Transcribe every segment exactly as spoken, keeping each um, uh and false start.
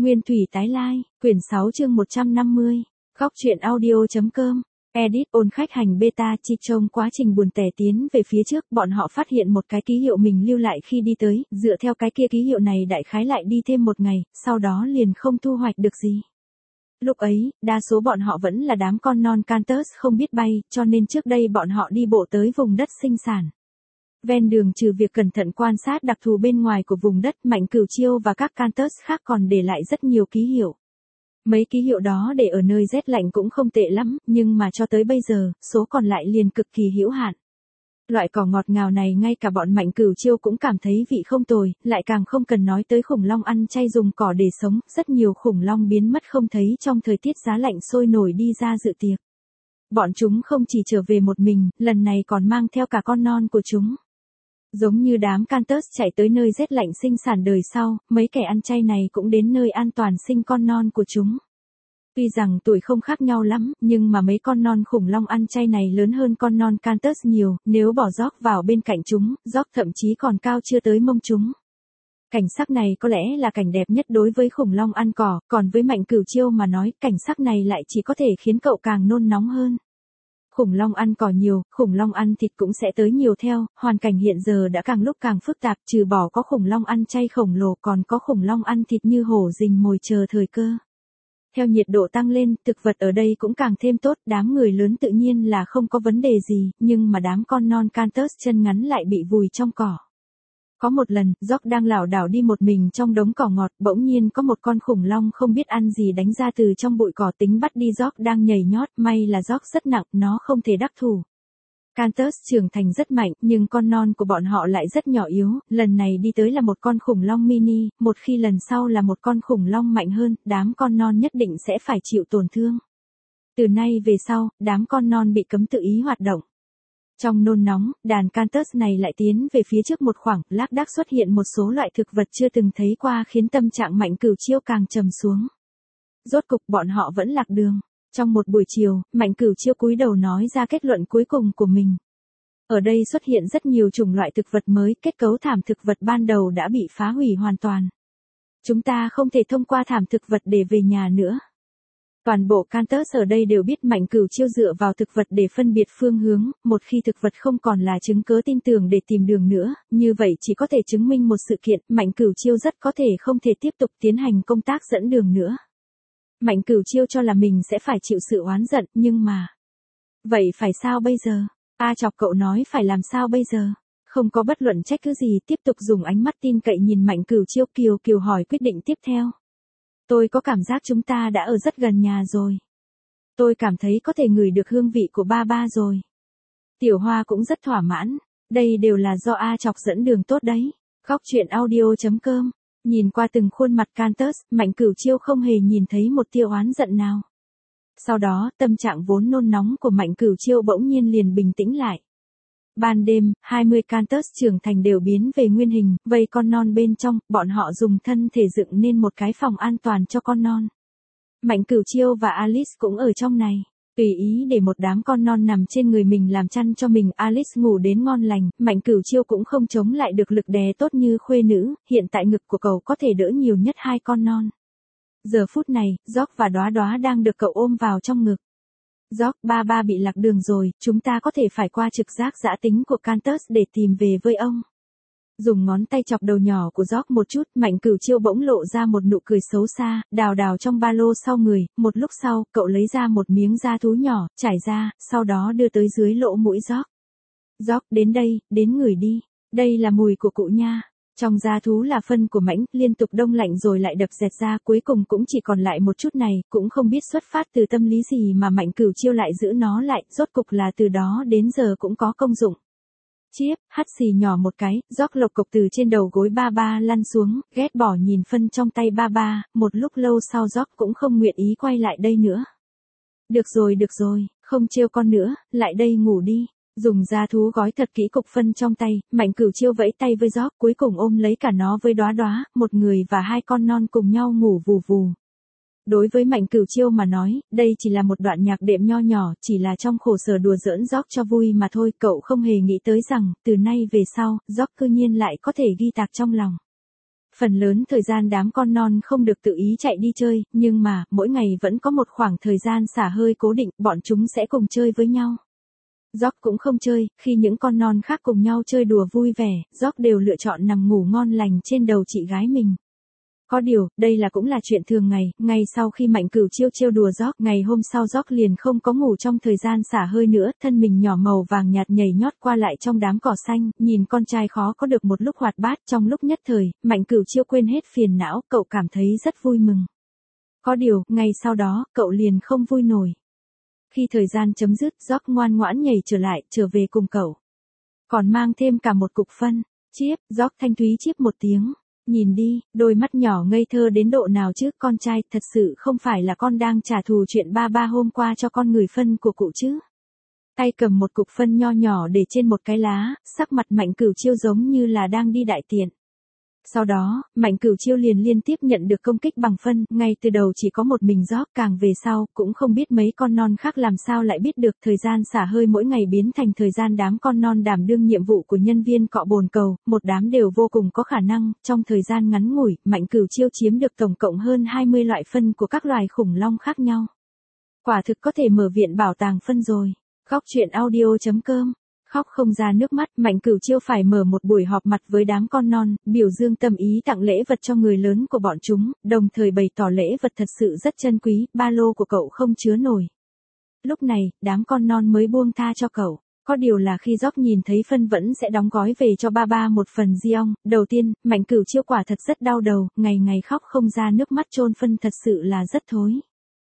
Nguyên thủy tái lai, quyển sáu chương một trăm năm mươi. Góc truyện audio.com. Edit ôn khách hành beta chi trong quá trình buồn tẻ tiến về phía trước, bọn họ phát hiện một cái ký hiệu mình lưu lại khi đi tới, dựa theo cái kia ký hiệu này đại khái lại đi thêm một ngày, sau đó liền không thu hoạch được gì. Lúc ấy, đa số bọn họ vẫn là đám con non Cantus không biết bay, cho nên trước đây bọn họ đi bộ tới vùng đất sinh sản. Ven đường trừ việc cẩn thận quan sát đặc thù bên ngoài của vùng đất, Mạnh Cửu Chiêu và các Cantus khác còn để lại rất nhiều ký hiệu. Mấy ký hiệu đó để ở nơi rét lạnh cũng không tệ lắm, nhưng mà cho tới bây giờ, số còn lại liền cực kỳ hữu hạn. Loại cỏ ngọt ngào này ngay cả bọn Mạnh Cửu Chiêu cũng cảm thấy vị không tồi, lại càng không cần nói tới khủng long ăn chay dùng cỏ để sống, rất nhiều khủng long biến mất không thấy trong thời tiết giá lạnh sôi nổi đi ra dự tiệc. Bọn chúng không chỉ trở về một mình, lần này còn mang theo cả con non của chúng. Giống như đám Cantus chạy tới nơi rét lạnh sinh sản đời sau, mấy kẻ ăn chay này cũng đến nơi an toàn sinh con non của chúng. Tuy rằng tuổi không khác nhau lắm, nhưng mà mấy con non khủng long ăn chay này lớn hơn con non Cantus nhiều, nếu bỏ Rock vào bên cạnh chúng, Rock thậm chí còn cao chưa tới mông chúng. Cảnh sắc này có lẽ là cảnh đẹp nhất đối với khủng long ăn cỏ, còn với Mạnh Cửu Chiêu mà nói, cảnh sắc này lại chỉ có thể khiến cậu càng nôn nóng hơn. Khủng long ăn cỏ nhiều, khủng long ăn thịt cũng sẽ tới nhiều theo, hoàn cảnh hiện giờ đã càng lúc càng phức tạp, trừ bỏ có khủng long ăn chay khổng lồ còn có khủng long ăn thịt như hổ rình mồi chờ thời cơ. Theo nhiệt độ tăng lên, thực vật ở đây cũng càng thêm tốt, đám người lớn tự nhiên là không có vấn đề gì, nhưng mà đám con non Cantus chân ngắn lại bị vùi trong cỏ. Có một lần, Rock đang lảo đảo đi một mình trong đống cỏ ngọt, bỗng nhiên có một con khủng long không biết ăn gì đánh ra từ trong bụi cỏ tính bắt đi Rock đang nhảy nhót, may là Rock rất nặng, nó không thể đắc thủ. Cantus trưởng thành rất mạnh, nhưng con non của bọn họ lại rất nhỏ yếu, lần này đi tới là một con khủng long mini, một khi lần sau là một con khủng long mạnh hơn, đám con non nhất định sẽ phải chịu tổn thương. Từ nay về sau, đám con non bị cấm tự ý hoạt động. Trong nôn nóng, đàn Cantus này lại tiến về phía trước một khoảng, lác đác xuất hiện một số loại thực vật chưa từng thấy qua khiến tâm trạng Mạnh Cửu Chiêu càng trầm xuống. Rốt cục bọn họ vẫn lạc đường. Trong một buổi chiều, Mạnh Cửu Chiêu cúi đầu nói ra kết luận cuối cùng của mình. Ở đây xuất hiện rất nhiều chủng loại thực vật mới, kết cấu thảm thực vật ban đầu đã bị phá hủy hoàn toàn. Chúng ta không thể thông qua thảm thực vật để về nhà nữa. Toàn bộ Cantus ở đây đều biết Mạnh Cửu Chiêu dựa vào thực vật để phân biệt phương hướng, một khi thực vật không còn là chứng cớ tin tưởng để tìm đường nữa, như vậy chỉ có thể chứng minh một sự kiện, Mạnh Cửu Chiêu rất có thể không thể tiếp tục tiến hành công tác dẫn đường nữa. Mạnh Cửu Chiêu cho là mình sẽ phải chịu sự oán giận, nhưng mà... Vậy phải sao bây giờ? A Chọc cậu nói phải làm sao bây giờ? Không có bất luận trách cứ gì, tiếp tục dùng ánh mắt tin cậy nhìn Mạnh Cửu Chiêu. Kiều Kiều hỏi quyết định tiếp theo. Tôi có cảm giác chúng ta đã ở rất gần nhà rồi. Tôi cảm thấy có thể ngửi được hương vị của ba ba rồi. Tiểu Hoa cũng rất thỏa mãn. Đây đều là do A Chọc dẫn đường tốt đấy. Góc truyện audio.com. Nhìn qua từng khuôn mặt Cantus, Mạnh Cửu Chiêu không hề nhìn thấy một tia oán giận nào. Sau đó, tâm trạng vốn nôn nóng của Mạnh Cửu Chiêu bỗng nhiên liền bình tĩnh lại. Ban đêm, hai mươi Cantus trưởng thành đều biến về nguyên hình, vây con non bên trong, bọn họ dùng thân thể dựng nên một cái phòng an toàn cho con non. Mạnh Cửu Chiêu và Alice cũng ở trong này. Tùy ý để một đám con non nằm trên người mình làm chăn cho mình, Alice ngủ đến ngon lành, Mạnh Cửu Chiêu cũng không chống lại được lực đè tốt như khuê nữ, hiện tại ngực của cậu có thể đỡ nhiều nhất hai con non. Giờ phút này, Rock và Đóa Đóa đang được cậu ôm vào trong ngực. Rock, ba ba bị lạc đường rồi, chúng ta có thể phải qua trực giác dã tính của Cantus để tìm về với ông. Dùng ngón tay chọc đầu nhỏ của Rock một chút, Mạnh Cửu Chiêu bỗng lộ ra một nụ cười xấu xa, đào đào trong ba lô sau người, một lúc sau, cậu lấy ra một miếng da thú nhỏ, trải ra, sau đó đưa tới dưới lỗ mũi Rock. Rock, đến đây, đến ngửi đi, đây là mùi của cụ nha. Trong da thú là phân của mãnh, liên tục đông lạnh rồi lại đập dẹt ra, cuối cùng cũng chỉ còn lại một chút này, cũng không biết xuất phát từ tâm lý gì mà Mạnh Cửu Chiêu lại giữ nó lại, rốt cục là từ đó đến giờ cũng có công dụng. Chiếp, hắt xì nhỏ một cái, Rock lộc cộc từ trên đầu gối ba ba lăn xuống, ghét bỏ nhìn phân trong tay ba ba, một lúc lâu sau Rock cũng không nguyện ý quay lại đây nữa. Được rồi được rồi, không trêu con nữa, lại đây ngủ đi. Dùng da thú gói thật kỹ cục phân trong tay, Mạnh Cửu Chiêu vẫy tay với Rock, cuối cùng ôm lấy cả nó với Đóa Đóa, một người và hai con non cùng nhau ngủ vù vù. Đối với Mạnh Cửu Chiêu mà nói, đây chỉ là một đoạn nhạc đệm nho nhỏ, chỉ là trong khổ sở đùa giỡn Rock cho vui mà thôi, cậu không hề nghĩ tới rằng, từ nay về sau, Rock cư nhiên lại có thể ghi tạc trong lòng. Phần lớn thời gian đám con non không được tự ý chạy đi chơi, nhưng mà, mỗi ngày vẫn có một khoảng thời gian xả hơi cố định, bọn chúng sẽ cùng chơi với nhau. George cũng không chơi, khi những con non khác cùng nhau chơi đùa vui vẻ, George đều lựa chọn nằm ngủ ngon lành trên đầu chị gái mình. Có điều, đây là cũng là chuyện thường ngày, ngay sau khi Mạnh Cửu Chiêu trêu đùa George, ngày hôm sau George liền không có ngủ trong thời gian xả hơi nữa, thân mình nhỏ màu vàng nhạt nhảy nhót qua lại trong đám cỏ xanh, nhìn con trai khó có được một lúc hoạt bát, trong lúc nhất thời, Mạnh Cửu Chiêu quên hết phiền não, cậu cảm thấy rất vui mừng. Có điều, ngay sau đó, cậu liền không vui nổi. Khi thời gian chấm dứt, George ngoan ngoãn nhảy trở lại, trở về cùng cậu. Còn mang thêm cả một cục phân. Chíp, George thanh thúy chíp một tiếng. Nhìn đi, đôi mắt nhỏ ngây thơ đến độ nào chứ, con trai, thật sự không phải là con đang trả thù chuyện ba ba hôm qua cho con người phân của cụ chứ. Tay cầm một cục phân nho nhỏ để trên một cái lá, sắc mặt Mạnh Cửu Chiêu giống như là đang đi đại tiện. Sau đó, Mạnh Cửu Chiêu liền liên tiếp nhận được công kích bằng phân, ngay từ đầu chỉ có một mình George, càng về sau, cũng không biết mấy con non khác làm sao lại biết được thời gian xả hơi mỗi ngày biến thành thời gian đám con non đảm đương nhiệm vụ của nhân viên cọ bồn cầu, một đám đều vô cùng có khả năng, trong thời gian ngắn ngủi, Mạnh Cửu Chiêu chiếm được tổng cộng hơn hai mươi loại phân của các loài khủng long khác nhau. Quả thực có thể mở viện bảo tàng phân rồi. Góc truyện audio chấm com Khóc không ra nước mắt, Mạnh Cửu Chiêu phải mở một buổi họp mặt với đám con non, biểu dương tâm ý tặng lễ vật cho người lớn của bọn chúng, đồng thời bày tỏ lễ vật thật sự rất chân quý, ba lô của cậu không chứa nổi. Lúc này, đám con non mới buông tha cho cậu. Có điều là khi George nhìn thấy phân vẫn sẽ đóng gói về cho ba ba một phần giông, đầu tiên, Mạnh Cửu Chiêu quả thật rất đau đầu, ngày ngày khóc không ra nước mắt chôn phân thật sự là rất thối.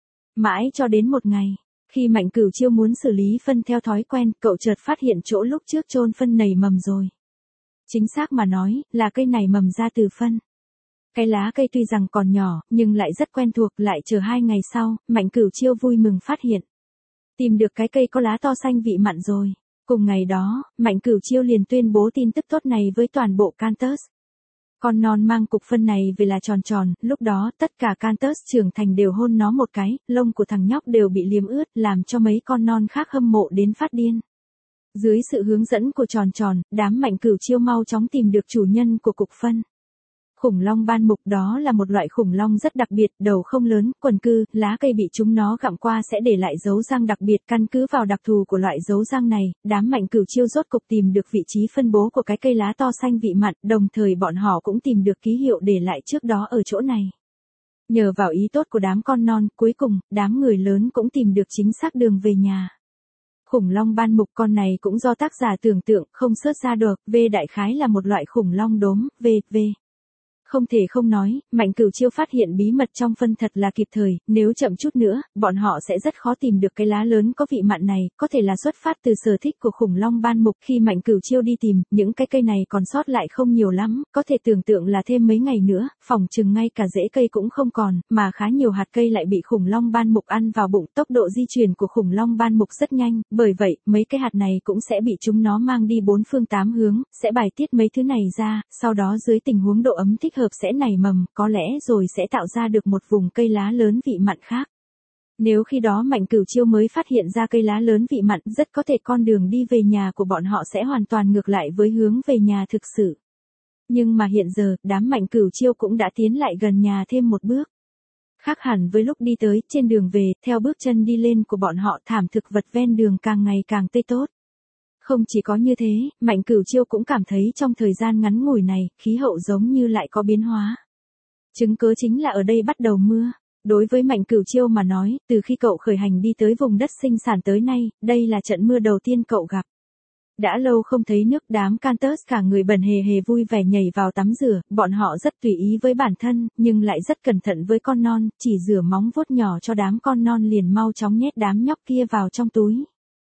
Mãi cho đến một ngày. Khi Mạnh Cửu Chiêu muốn xử lý phân theo thói quen, cậu chợt phát hiện chỗ lúc trước chôn phân nảy mầm rồi. Chính xác mà nói, là cây này mầm ra từ phân. Cái lá cây tuy rằng còn nhỏ, nhưng lại rất quen thuộc, lại chờ hai ngày sau, Mạnh Cửu Chiêu vui mừng phát hiện. Tìm được cái cây có lá to xanh vị mặn rồi. Cùng ngày đó, Mạnh Cửu Chiêu liền tuyên bố tin tức tốt này với toàn bộ Cantus. Con non mang cục phân này về là tròn tròn, lúc đó tất cả Cantus trưởng thành đều hôn nó một cái, lông của thằng nhóc đều bị liếm ướt, làm cho mấy con non khác hâm mộ đến phát điên. Dưới sự hướng dẫn của tròn tròn, đám Mạnh Cửu Chiêu mau chóng tìm được chủ nhân của cục phân. Khủng long ban mục đó là một loại khủng long rất đặc biệt, đầu không lớn, quần cư, lá cây bị chúng nó gặm qua sẽ để lại dấu răng đặc biệt, căn cứ vào đặc thù của loại dấu răng này, đám Mạnh Cửu Chiêu rốt cục tìm được vị trí phân bố của cái cây lá to xanh vị mặn, đồng thời bọn họ cũng tìm được ký hiệu để lại trước đó ở chỗ này. Nhờ vào ý tốt của đám con non, cuối cùng, đám người lớn cũng tìm được chính xác đường về nhà. Khủng long ban mục con này cũng do tác giả tưởng tượng, không sớt ra được, V đại khái là một loại khủng long đốm, V, V. Không thể không nói, Mạnh Cửu Chiêu phát hiện bí mật trong phân thật là kịp thời, nếu chậm chút nữa, bọn họ sẽ rất khó tìm được cái lá lớn có vị mặn này, có thể là xuất phát từ sở thích của khủng long ban mục. Khi Mạnh Cửu Chiêu đi tìm, những cái cây này còn sót lại không nhiều lắm, có thể tưởng tượng là thêm mấy ngày nữa, phỏng chừng ngay cả rễ cây cũng không còn, mà khá nhiều hạt cây lại bị khủng long ban mục ăn vào bụng. Tốc độ di chuyển của khủng long ban mục rất nhanh, bởi vậy, mấy cái hạt này cũng sẽ bị chúng nó mang đi bốn phương tám hướng, sẽ bài tiết mấy thứ này ra, sau đó dưới tình huống độ ấm thích hợp sẽ nảy mầm, có lẽ rồi sẽ tạo ra được một vùng cây lá lớn vị mặn khác. Nếu khi đó Mạnh Cửu Chiêu mới phát hiện ra cây lá lớn vị mặn, rất có thể con đường đi về nhà của bọn họ sẽ hoàn toàn ngược lại với hướng về nhà thực sự. Nhưng mà hiện giờ, đám Mạnh Cửu Chiêu cũng đã tiến lại gần nhà thêm một bước. Khác hẳn với lúc đi tới, trên đường về, theo bước chân đi lên của bọn họ, thảm thực vật ven đường càng ngày càng tươi tốt. Không chỉ có như thế, Mạnh Cửu Chiêu cũng cảm thấy trong thời gian ngắn ngủi này, khí hậu giống như lại có biến hóa. Chứng cớ chính là ở đây bắt đầu mưa. Đối với Mạnh Cửu Chiêu mà nói, từ khi cậu khởi hành đi tới vùng đất sinh sản tới nay, đây là trận mưa đầu tiên cậu gặp. Đã lâu không thấy nước, đám Cantus cả người bẩn hề hề vui vẻ nhảy vào tắm rửa, bọn họ rất tùy ý với bản thân, nhưng lại rất cẩn thận với con non, chỉ rửa móng vuốt nhỏ cho đám con non liền mau chóng nhét đám nhóc kia vào trong túi.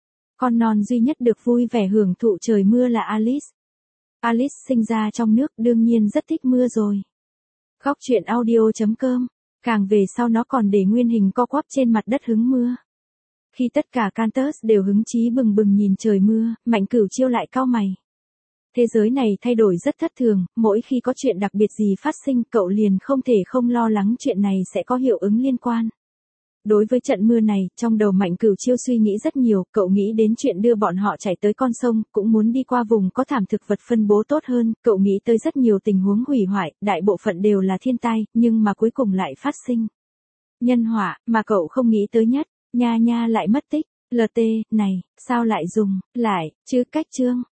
Con non duy nhất được vui vẻ hưởng thụ trời mưa là Alice. Alice sinh ra trong nước đương nhiên rất thích mưa rồi. Góc truyện audio chấm com Càng về sau nó còn để nguyên hình co quắp trên mặt đất hứng mưa. Khi tất cả Cantus đều hứng chí bừng bừng nhìn trời mưa, Mạnh Cửu Chiêu lại cau mày. Thế giới này thay đổi rất thất thường, mỗi khi có chuyện đặc biệt gì phát sinh, cậu liền không thể không lo lắng chuyện này sẽ có hiệu ứng liên quan. Đối với trận mưa này, trong đầu Mạnh Cửu Chiêu suy nghĩ rất nhiều, cậu nghĩ đến chuyện đưa bọn họ chảy tới con sông, cũng muốn đi qua vùng có thảm thực vật phân bố tốt hơn, cậu nghĩ tới rất nhiều tình huống hủy hoại, đại bộ phận đều là thiên tai, nhưng mà cuối cùng lại phát sinh nhân họa, mà cậu không nghĩ tới nhất, Nha Nha lại mất tích, lờ tê, này, sao lại dùng, lại, chứ cách chương.